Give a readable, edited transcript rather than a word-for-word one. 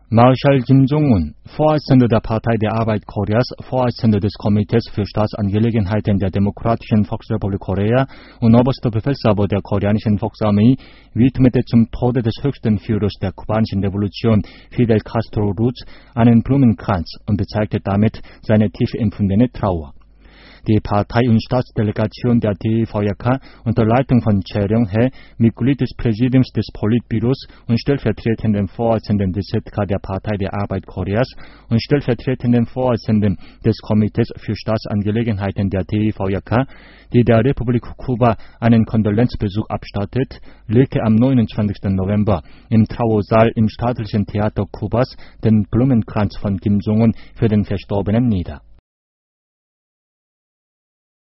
Marschall Kim Jong-un, Vorsitzender der Partei der Arbeit Koreas, Vorsitzender des Komitees für Staatsangelegenheiten der Demokratischen Volksrepublik Korea und oberster Befehlshaber der koreanischen Volksarmee, widmete zum Tode des höchsten Führers der kubanischen Revolution, Fidel Castro Ruz, einen Blumenkranz und bezeigte damit seine tief empfundene Trauer. Die Partei- und Staatsdelegation der DVJK unter Leitung von Choi Ryong-hae, Mitglied des Präsidiums des Politbüros und stellvertretenden Vorsitzenden des ZK der Partei der Arbeit Koreas und stellvertretenden Vorsitzenden des Komitees für Staatsangelegenheiten der DVJK, die der Republik Kuba einen Kondolenzbesuch abstattet, legte am 29. November im Trauersaal im Staatlichen Theater Kubas den Blumenkranz von Kim Jong-un für den Verstorbenen nieder.